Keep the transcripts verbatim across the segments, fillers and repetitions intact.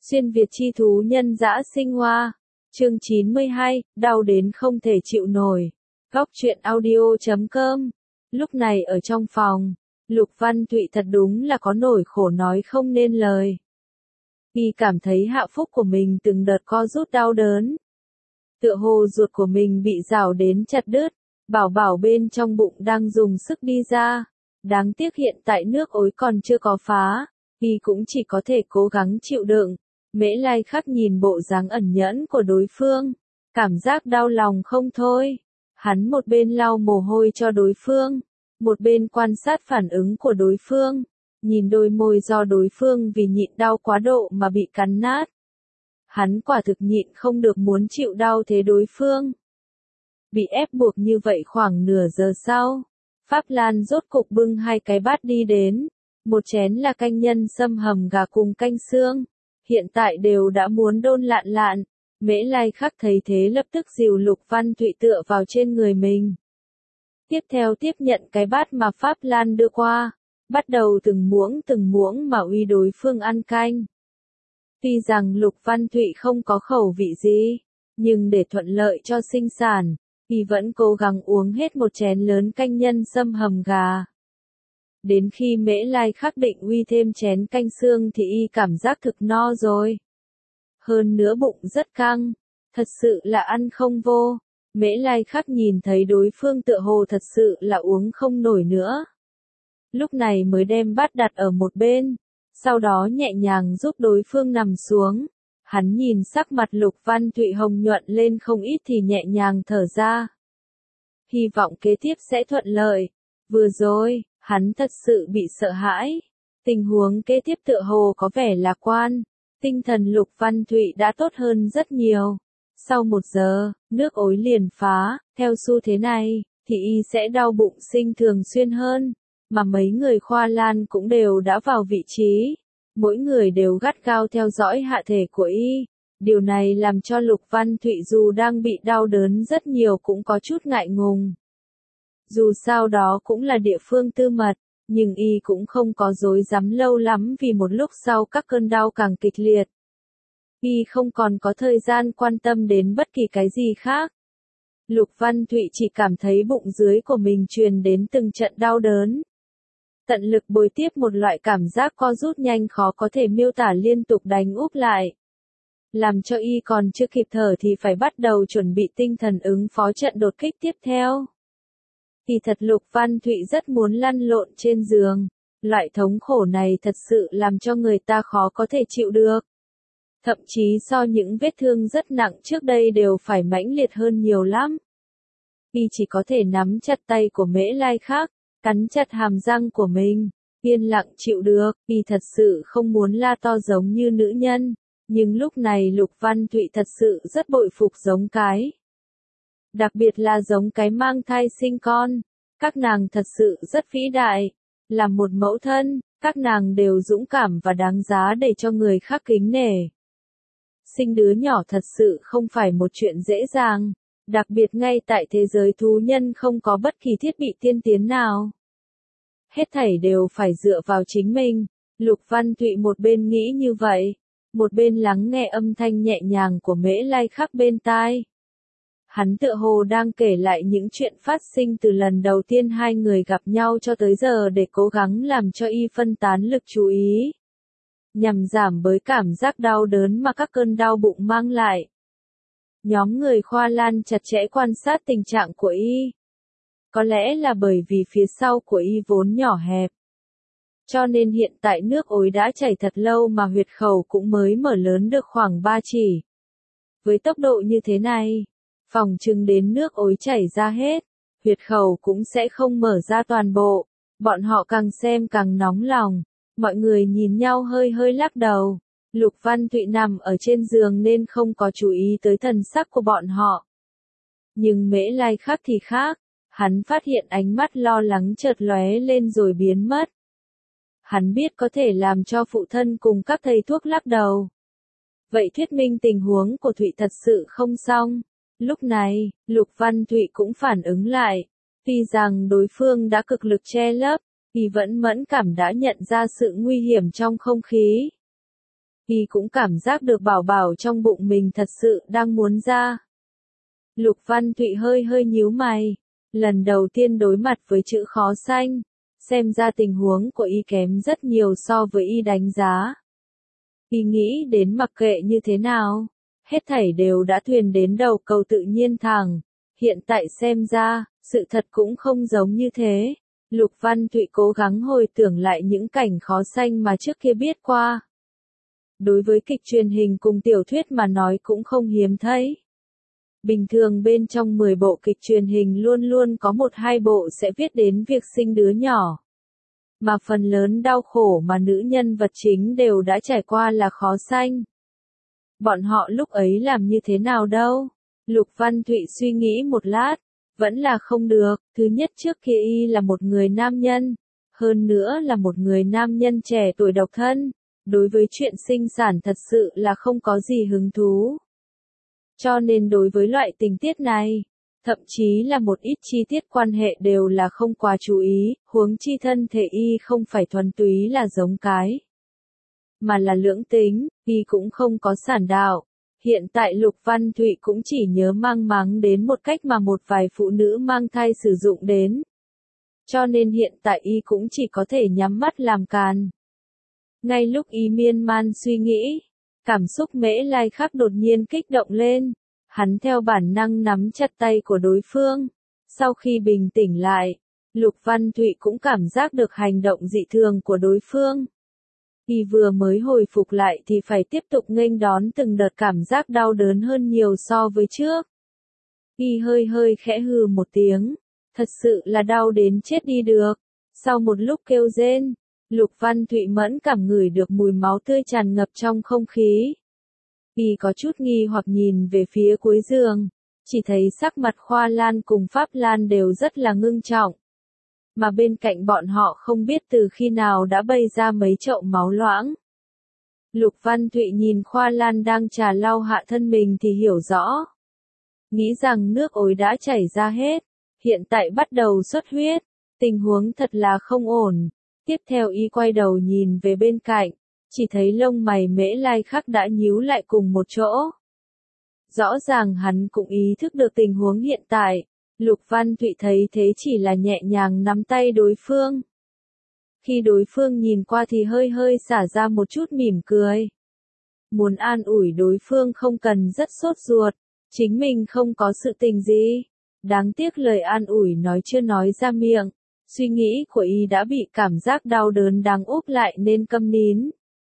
Xuyên Việt chi thú nhân dã sinh hoa. Chương chín mươi hai, đau đến không thể chịu nổi. Góc truyện audio chấm com. Lúc này ở trong phòng, Lục Văn Thụy thật đúng là có nỗi khổ nói không nên lời. Y cảm thấy hạ phúc của mình từng đợt co rút đau đớn. Tựa hồ ruột của mình bị rào đến chặt đứt, bảo bảo bên trong bụng đang dùng sức đi ra. Đáng tiếc hiện tại nước ối còn chưa có phá, Y cũng chỉ có thể cố gắng chịu đựng. Mễ Lai Khắc nhìn bộ dáng ẩn nhẫn của đối phương, cảm giác đau lòng không thôi. Hắn một bên lau mồ hôi cho đối phương, một bên quan sát phản ứng của đối phương, nhìn đôi môi do đối phương vì nhịn đau quá độ mà bị cắn nát. Hắn quả thực nhịn không được muốn chịu đau thế đối phương. Bị ép buộc như vậy khoảng nửa giờ sau, Pháp Lan rốt cục bưng hai cái bát đi đến, một chén là canh nhân sâm hầm gà cùng canh xương. Hiện tại đều đã muốn đôn lạn lạn, Mễ Lai Khắc thấy thế lập tức dìu Lục Văn Thụy tựa vào trên người mình. Tiếp theo tiếp nhận cái bát mà Pháp Lan đưa qua, bắt đầu từng muỗng từng muỗng mà uy đối phương ăn canh. Tuy rằng Lục Văn Thụy không có khẩu vị gì, nhưng để thuận lợi cho sinh sản, Y vẫn cố gắng uống hết một chén lớn canh nhân sâm hầm gà. Đến khi Mễ Lai Khắc định uy thêm chén canh xương thì Y cảm giác thực no rồi. Hơn nữa bụng rất căng, thật sự là ăn không vô. Mễ Lai Khắc nhìn thấy đối phương tựa hồ thật sự là uống không nổi nữa. Lúc này mới đem bát đặt ở một bên, sau đó nhẹ nhàng giúp đối phương nằm xuống. Hắn nhìn sắc mặt Lục Văn Thụy hồng nhuận lên không ít thì nhẹ nhàng thở ra. Hy vọng kế tiếp sẽ thuận lợi. Vừa rồi, hắn thật sự bị sợ hãi. Tình huống kế tiếp tựa hồ có vẻ lạc quan. Tinh thần Lục Văn Thụy đã tốt hơn rất nhiều. Sau một giờ, nước ối liền phá. Theo xu thế này, thì Y sẽ đau bụng sinh thường xuyên hơn. Mà mấy người khoa lan cũng đều đã vào vị trí. Mỗi người đều gắt gao theo dõi hạ thể của Y. Điều này làm cho Lục Văn Thụy dù đang bị đau đớn rất nhiều cũng có chút ngại ngùng. Dù sao đó cũng là địa phương tư mật, nhưng Y cũng không có dối dám lâu lắm vì một lúc sau các cơn đau càng kịch liệt. Y không còn có thời gian quan tâm đến bất kỳ cái gì khác. Lục Văn Thụy chỉ cảm thấy bụng dưới của mình truyền đến từng trận đau đớn. Tận lực bồi tiếp một loại cảm giác co rút nhanh khó có thể miêu tả liên tục đánh úp lại. Làm cho Y còn chưa kịp thở thì phải bắt đầu chuẩn bị tinh thần ứng phó trận đột kích tiếp theo. Thì thật Lục Văn Thụy rất muốn lăn lộn trên giường. Loại thống khổ này thật sự làm cho người ta khó có thể chịu được. Thậm chí so những vết thương rất nặng trước đây đều phải mãnh liệt hơn nhiều lắm. Y chỉ có thể nắm chặt tay của Mễ Lai Khắc, cắn chặt hàm răng của mình, yên lặng chịu được. Y thật sự không muốn la to giống như nữ nhân, nhưng lúc này Lục Văn Thụy thật sự rất bội phục giống cái. Đặc biệt là giống cái mang thai sinh con, các nàng thật sự rất vĩ đại. Là một mẫu thân, các nàng đều dũng cảm và đáng giá để cho người khác kính nể. Sinh đứa nhỏ thật sự không phải một chuyện dễ dàng, đặc biệt ngay tại thế giới thú nhân không có bất kỳ thiết bị tiên tiến nào. Hết thảy đều phải dựa vào chính mình. Lục Văn Thụy một bên nghĩ như vậy, một bên lắng nghe âm thanh nhẹ nhàng của Mễ Lai Khắc bên tai. Hắn tựa hồ đang kể lại những chuyện phát sinh từ lần đầu tiên hai người gặp nhau cho tới giờ để cố gắng làm cho Y phân tán lực chú ý, nhằm giảm bớt cảm giác đau đớn mà các cơn đau bụng mang lại. Nhóm người khoa lan chặt chẽ quan sát tình trạng của Y. Có lẽ là bởi vì phía sau của Y vốn nhỏ hẹp, cho nên hiện tại nước ối đã chảy thật lâu mà huyệt khẩu cũng mới mở lớn được khoảng ba chỉ. Với tốc độ như thế này, phòng chừng đến nước ối chảy ra hết, huyệt khẩu cũng sẽ không mở ra toàn bộ. Bọn họ càng xem càng nóng lòng. Mọi người nhìn nhau hơi hơi lắc đầu. Lục Văn Thụy nằm ở trên giường nên không có chú ý tới thần sắc của bọn họ. Nhưng Mễ Lai Khắc thì khác. Hắn phát hiện ánh mắt lo lắng chợt lóe lên rồi biến mất. Hắn biết có thể làm cho phụ thân cùng các thầy thuốc lắc đầu. Vậy thuyết minh tình huống của Thụy thật sự không xong. Lúc này, Lục Văn Thụy cũng phản ứng lại. Tuy rằng đối phương đã cực lực che lấp, thì vẫn mẫn cảm đã nhận ra sự nguy hiểm trong không khí. Y cũng cảm giác được bảo bảo trong bụng mình thật sự đang muốn ra. Lục Văn Thụy hơi hơi nhíu mày. Lần đầu tiên đối mặt với chữ khó sanh. Xem ra tình huống của Y kém rất nhiều so với Y đánh giá. Y nghĩ đến mặc kệ như thế nào. Hết thảy đều đã thuyền đến đầu cầu tự nhiên thẳng. Hiện tại xem ra, sự thật cũng không giống như thế. Lục Văn Thụy cố gắng hồi tưởng lại những cảnh khó sanh mà trước kia biết qua. Đối với kịch truyền hình cùng tiểu thuyết mà nói cũng không hiếm thấy. Bình thường bên trong mười bộ kịch truyền hình luôn luôn có một hai bộ sẽ viết đến việc sinh đứa nhỏ. Mà phần lớn đau khổ mà nữ nhân vật chính đều đã trải qua là khó sanh. Bọn họ lúc ấy làm như thế nào đâu? Lục Văn Thụy suy nghĩ một lát, vẫn là không được. Thứ nhất, trước kia Y là một người nam nhân, hơn nữa là một người nam nhân trẻ tuổi độc thân, đối với chuyện sinh sản thật sự là không có gì hứng thú. Cho nên đối với loại tình tiết này, thậm chí là một ít chi tiết quan hệ đều là không quá chú ý, huống chi thân thể Y không phải thuần túy là giống cái, mà là lưỡng tính. Y cũng không có sản đạo. Hiện tại Lục Văn Thụy cũng chỉ nhớ mang máng đến một cách mà một vài phụ nữ mang thai sử dụng đến. Cho nên hiện tại Y cũng chỉ có thể nhắm mắt làm càn. Ngay lúc Y miên man suy nghĩ, cảm xúc Mễ Lai Khắc đột nhiên kích động lên. Hắn theo bản năng nắm chặt tay của đối phương. Sau khi bình tĩnh lại, Lục Văn Thụy cũng cảm giác được hành động dị thường của đối phương. Y vừa mới hồi phục lại thì phải tiếp tục nghênh đón từng đợt cảm giác đau đớn hơn nhiều so với trước. Y hơi hơi khẽ hừ một tiếng, thật sự là đau đến chết đi được. Sau một lúc kêu rên, Lục Văn Thụy mẫn cảm ngửi được mùi máu tươi tràn ngập trong không khí. Y có chút nghi hoặc nhìn về phía cuối giường, chỉ thấy sắc mặt Khoa Lan cùng Pháp Lan đều rất là ngưng trọng. Mà bên cạnh bọn họ không biết từ khi nào đã bày ra mấy chậu máu loãng. Lục Văn Thụy nhìn Khoa Lan đang trà lau hạ thân mình thì hiểu rõ. Nghĩ rằng nước ối đã chảy ra hết, hiện tại bắt đầu xuất huyết, tình huống thật là không ổn. Tiếp theo Y quay đầu nhìn về bên cạnh, chỉ thấy lông mày Mễ Lai Khắc đã nhíu lại cùng một chỗ. Rõ ràng hắn cũng ý thức được tình huống hiện tại. Lục Văn Thụy thấy thế chỉ là nhẹ nhàng nắm tay đối phương. Khi đối phương nhìn qua thì hơi hơi xả ra một chút mỉm cười. Muốn an ủi đối phương không cần rất sốt ruột, chính mình không có sự tình gì. Đáng tiếc lời an ủi nói chưa nói ra miệng, suy nghĩ của Y đã bị cảm giác đau đớn đáng úp lại nên câm nín.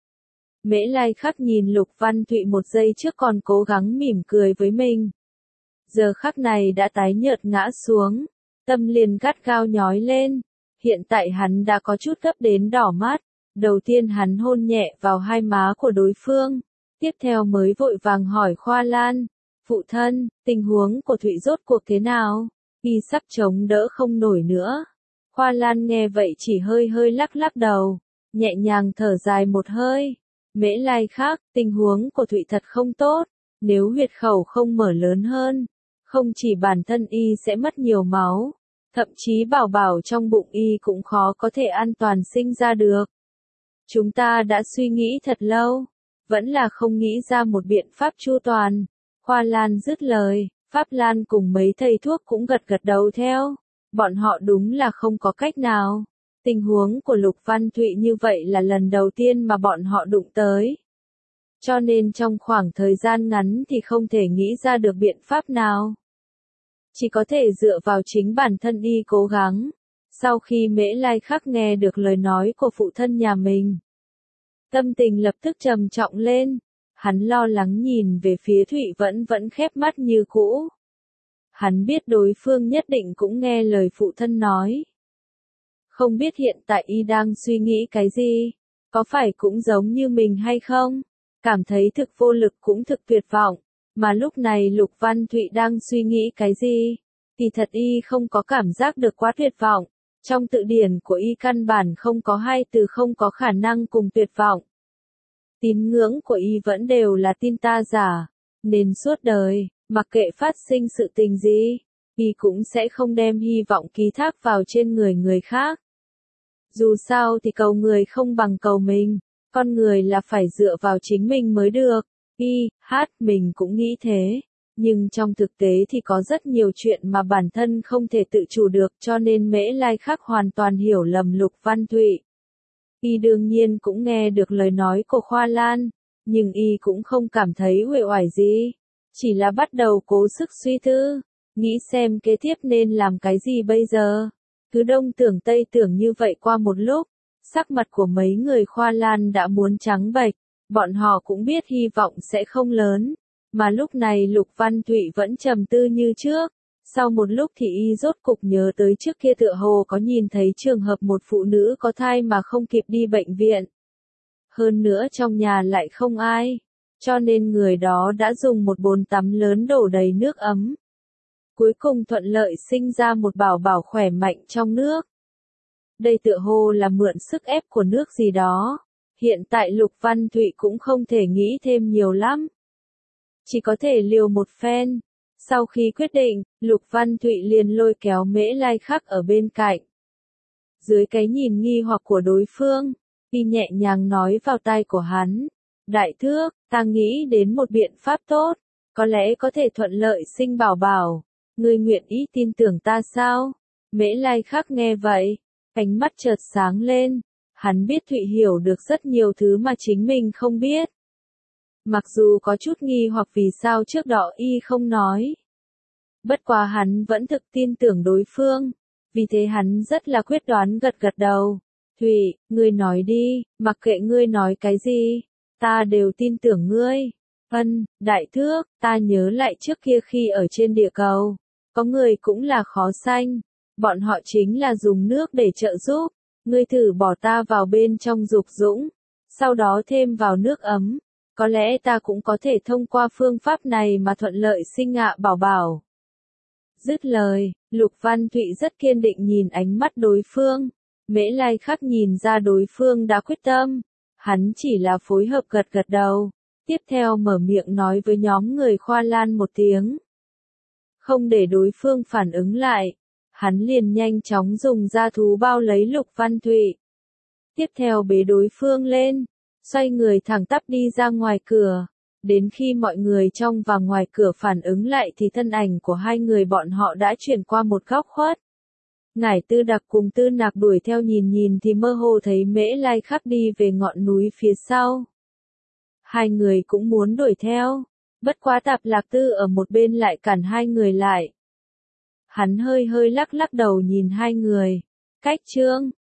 Mễ Lai Khắc nhìn Lục Văn Thụy một giây trước còn cố gắng mỉm cười với mình. Giờ khắc này đã tái nhợt ngã xuống, tâm liền gắt gao nhói lên. Hiện tại hắn đã có chút gấp đến đỏ mắt. Đầu tiên hắn hôn nhẹ vào hai má của đối phương, tiếp theo mới vội vàng hỏi Khoa Lan, phụ thân, tình huống của Thụy rốt cuộc thế nào? Y sắp chống đỡ không nổi nữa. Khoa Lan nghe vậy chỉ hơi hơi lắc lắc đầu, nhẹ nhàng thở dài một hơi. Mễ Lai Khắc, tình huống của Thụy thật không tốt, nếu huyệt khẩu không mở lớn hơn, không chỉ bản thân Y sẽ mất nhiều máu, thậm chí bảo bảo trong bụng Y cũng khó có thể an toàn sinh ra được. Chúng ta đã suy nghĩ thật lâu, vẫn là không nghĩ ra một biện pháp chu toàn. Khoa Lan dứt lời, Pháp Lan cùng mấy thầy thuốc cũng gật gật đầu theo. Bọn họ đúng là không có cách nào. Tình huống của Lục Văn Thụy như vậy là lần đầu tiên mà bọn họ đụng tới. Cho nên trong khoảng thời gian ngắn thì không thể nghĩ ra được biện pháp nào. Chỉ có thể dựa vào chính bản thân Y cố gắng. Sau khi Mễ Lai Khắc nghe được lời nói của phụ thân nhà mình, tâm tình lập tức trầm trọng lên. Hắn lo lắng nhìn về phía Thụy vẫn vẫn khép mắt như cũ. Hắn biết đối phương nhất định cũng nghe lời phụ thân nói. Không biết hiện tại Y đang suy nghĩ cái gì, có phải cũng giống như mình hay không? Cảm thấy thực vô lực cũng thực tuyệt vọng, mà lúc này Lục Văn Thụy đang suy nghĩ cái gì? Thì thật Y không có cảm giác được quá tuyệt vọng. Trong tự điển của Y căn bản không có hai từ không có khả năng cùng tuyệt vọng. Tín ngưỡng của Y vẫn đều là tin ta giả, nên suốt đời, mặc kệ phát sinh sự tình gì, Y cũng sẽ không đem hy vọng ký thác vào trên người người khác. Dù sao thì cầu người không bằng cầu mình. Con người là phải dựa vào chính mình mới được. Y, hát, mình cũng nghĩ thế. Nhưng trong thực tế thì có rất nhiều chuyện mà bản thân không thể tự chủ được, cho nên Mễ Lai Khắc hoàn toàn hiểu lầm Lục Văn Thụy. Y đương nhiên cũng nghe được lời nói của Khoa Lan, nhưng Y cũng không cảm thấy uể oải gì. Chỉ là bắt đầu cố sức suy tư, nghĩ xem kế tiếp nên làm cái gì bây giờ. Cứ đông tưởng tây tưởng như vậy qua một lúc, sắc mặt của mấy người Khoa Lan đã muốn trắng bệch, bọn họ cũng biết hy vọng sẽ không lớn. Mà lúc này Lục Văn Thụy vẫn trầm tư như trước. Sau một lúc thì Y rốt cục nhớ tới trước kia tựa hồ có nhìn thấy trường hợp một phụ nữ có thai mà không kịp đi bệnh viện. Hơn nữa trong nhà lại không ai, cho nên người đó đã dùng một bồn tắm lớn đổ đầy nước ấm. Cuối cùng thuận lợi sinh ra một bảo bảo khỏe mạnh trong nước. Đây tựa hồ là mượn sức ép của nước gì đó. Hiện tại Lục Văn Thụy cũng không thể nghĩ thêm nhiều lắm. Chỉ có thể liều một phen. Sau khi quyết định, Lục Văn Thụy liền lôi kéo Mễ Lai Khắc ở bên cạnh. Dưới cái nhìn nghi hoặc của đối phương, Y nhẹ nhàng nói vào tai của hắn. Đại thước, ta nghĩ đến một biện pháp tốt, có lẽ có thể thuận lợi sinh bảo bảo. Ngươi nguyện ý tin tưởng ta sao? Mễ Lai Khắc nghe vậy, ánh mắt chợt sáng lên. Hắn biết Thụy hiểu được rất nhiều thứ mà chính mình không biết. Mặc dù có chút nghi hoặc vì sao trước đó Y không nói. Bất quá hắn vẫn thực tin tưởng đối phương. Vì thế hắn rất là quyết đoán gật gật đầu. Thụy, ngươi nói đi, mặc kệ ngươi nói cái gì, ta đều tin tưởng ngươi. Ân, đại thước, ta nhớ lại trước kia khi ở trên địa cầu, có người cũng là khó sanh. Bọn họ chính là dùng nước để trợ giúp. Ngươi thử bỏ ta vào bên trong dục dũng, sau đó thêm vào nước ấm. Có lẽ ta cũng có thể thông qua phương pháp này mà thuận lợi sinh ạ bảo bảo. Dứt lời, Lục Văn Thụy rất kiên định nhìn ánh mắt đối phương. Mễ Lai Khắc nhìn ra đối phương đã quyết tâm. Hắn chỉ là phối hợp gật gật đầu. Tiếp theo mở miệng nói với nhóm người Khoa Lan một tiếng. Không để đối phương phản ứng lại, hắn liền nhanh chóng dùng da thú bao lấy Lục Văn Thụy. Tiếp theo bế đối phương lên, xoay người thẳng tắp đi ra ngoài cửa. Đến khi mọi người trong và ngoài cửa phản ứng lại thì thân ảnh của hai người bọn họ đã chuyển qua một góc khuất. Ngải Tư Đặc cùng Tư Nạc đuổi theo nhìn nhìn thì mơ hồ thấy Mễ Lai Khắc đi về ngọn núi phía sau. Hai người cũng muốn đuổi theo, bất quá Tạp Lạc Tư ở một bên lại cản hai người lại. Hắn hơi hơi lắc lắc đầu nhìn hai người. Cách Trương,